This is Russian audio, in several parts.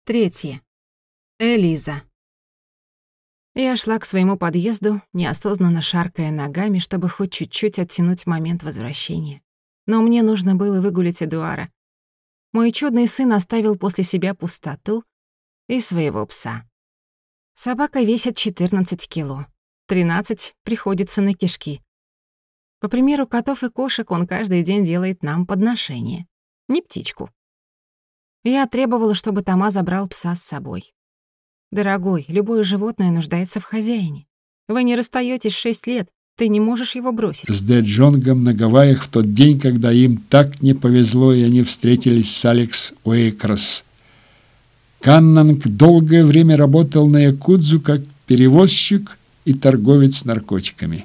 3. Элиза. Я шла к своему подъезду, неосознанно шаркая ногами, чтобы хоть чуть-чуть оттянуть момент возвращения. Но мне нужно было выгулять Эдуара. Мой чудный сын оставил после себя пустоту и своего пса. Собака весит 14 кило, 13 приходится на кишки. По примеру котов и кошек он каждый день делает нам подношение. Не птичку. Я требовала, чтобы Тома забрал пса с собой. «Дорогой, любое животное нуждается в хозяине. Вы не расстаетесь 6 лет, ты не можешь его бросить». С Де Джонгом на Гавайях в тот день, когда им так не повезло, и они встретились с Алекс Уэйкрос. Каннанг долгое время работал на Якудзу как перевозчик и торговец наркотиками.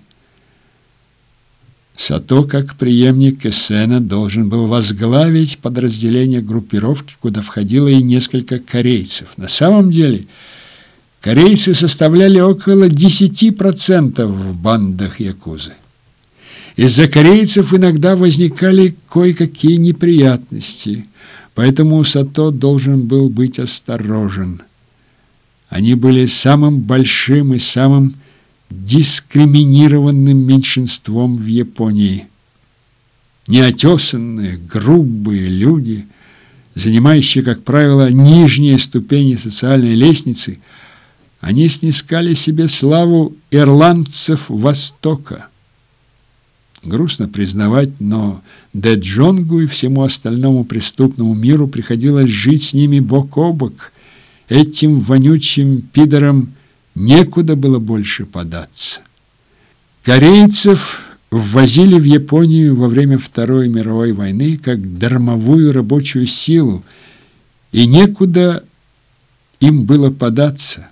Сато, как преемник Эссена, должен был возглавить подразделение группировки, куда входило и несколько корейцев. На самом деле, корейцы составляли около 10% в бандах якузы. Из-за корейцев иногда возникали кое-какие неприятности, поэтому Сато должен был быть осторожен. Они были самым большим и самым дискриминированным меньшинством в Японии. Неотесанные, грубые люди, занимающие, как правило, нижние ступени социальной лестницы, они снискали себе славу ирландцев Востока. Грустно признавать, но Де Джонгу и всему остальному преступному миру приходилось жить с ними бок о бок. Этим вонючим пидорам некуда было больше податься. Корейцев ввозили в Японию во время Второй мировой войны как дармовую рабочую силу, и некуда им было податься.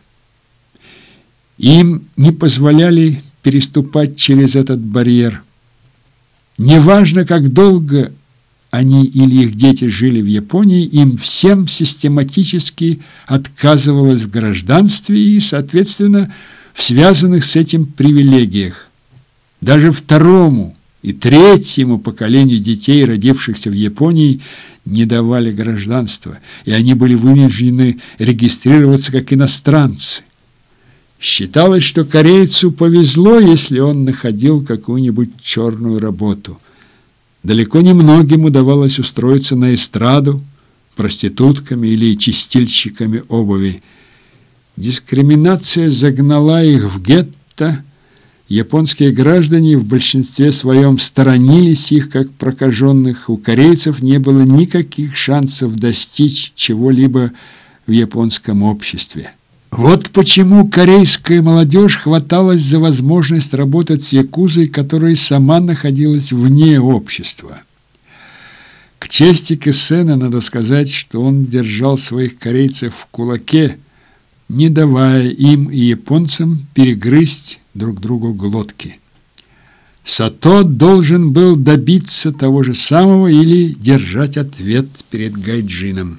Им не позволяли переступать через этот барьер. Неважно, как долго они или их дети жили в Японии, им всем систематически отказывалось в гражданстве и, соответственно, в связанных с этим привилегиях. Даже второму и третьему поколению детей, родившихся в Японии, не давали гражданства, и они были вынуждены регистрироваться как иностранцы. Считалось, что корейцу повезло, если он находил какую-нибудь черную работу. Далеко не многим удавалось устроиться на эстраду, проститутками или чистильщиками обуви. Дискриминация загнала их в гетто. Японские граждане в большинстве своем сторонились их как прокаженных. У корейцев не было никаких шансов достичь чего-либо в японском обществе. Вот почему корейская молодежь хваталась за возможность работать с якузой, которая сама находилась вне общества. К чести Кэссена надо сказать, что он держал своих корейцев в кулаке, не давая им и японцам перегрызть друг другу глотки. Сато должен был добиться того же самого или держать ответ перед гайджином.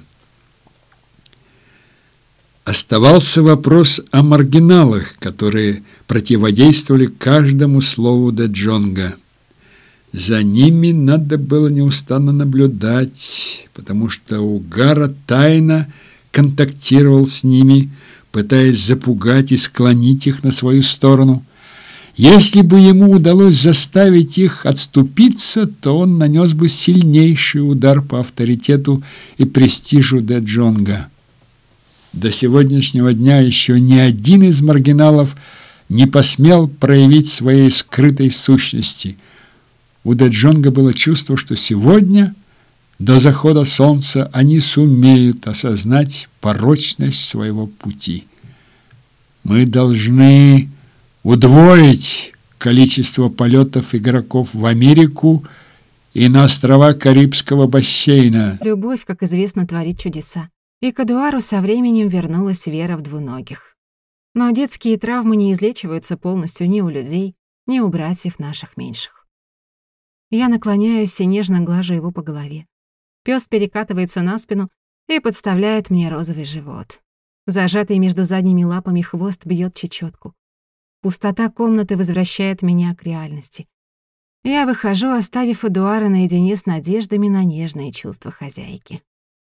Оставался вопрос о маргиналах, которые противодействовали каждому слову Де Джонга. За ними надо было неустанно наблюдать, потому что Угара тайно контактировал с ними, пытаясь запугать и склонить их на свою сторону. Если бы ему удалось заставить их отступиться, то он нанес бы сильнейший удар по авторитету и престижу Де Джонга. До сегодняшнего дня еще ни один из маргиналов не посмел проявить своей скрытой сущности. У Де Джонга было чувство, что сегодня, до захода солнца, они сумеют осознать порочность своего пути. Мы должны удвоить количество полетов игроков в Америку и на острова Карибского бассейна. Любовь, как известно, творит чудеса. И к Эдуару со временем вернулась вера в двуногих. Но детские травмы не излечиваются полностью ни у людей, ни у братьев наших меньших. Я наклоняюсь и нежно глажу его по голове. Пёс перекатывается на спину и подставляет мне розовый живот. Зажатый между задними лапами хвост бьёт чечётку. Пустота комнаты возвращает меня к реальности. Я выхожу, оставив Эдуара наедине с надеждами на нежные чувства хозяйки.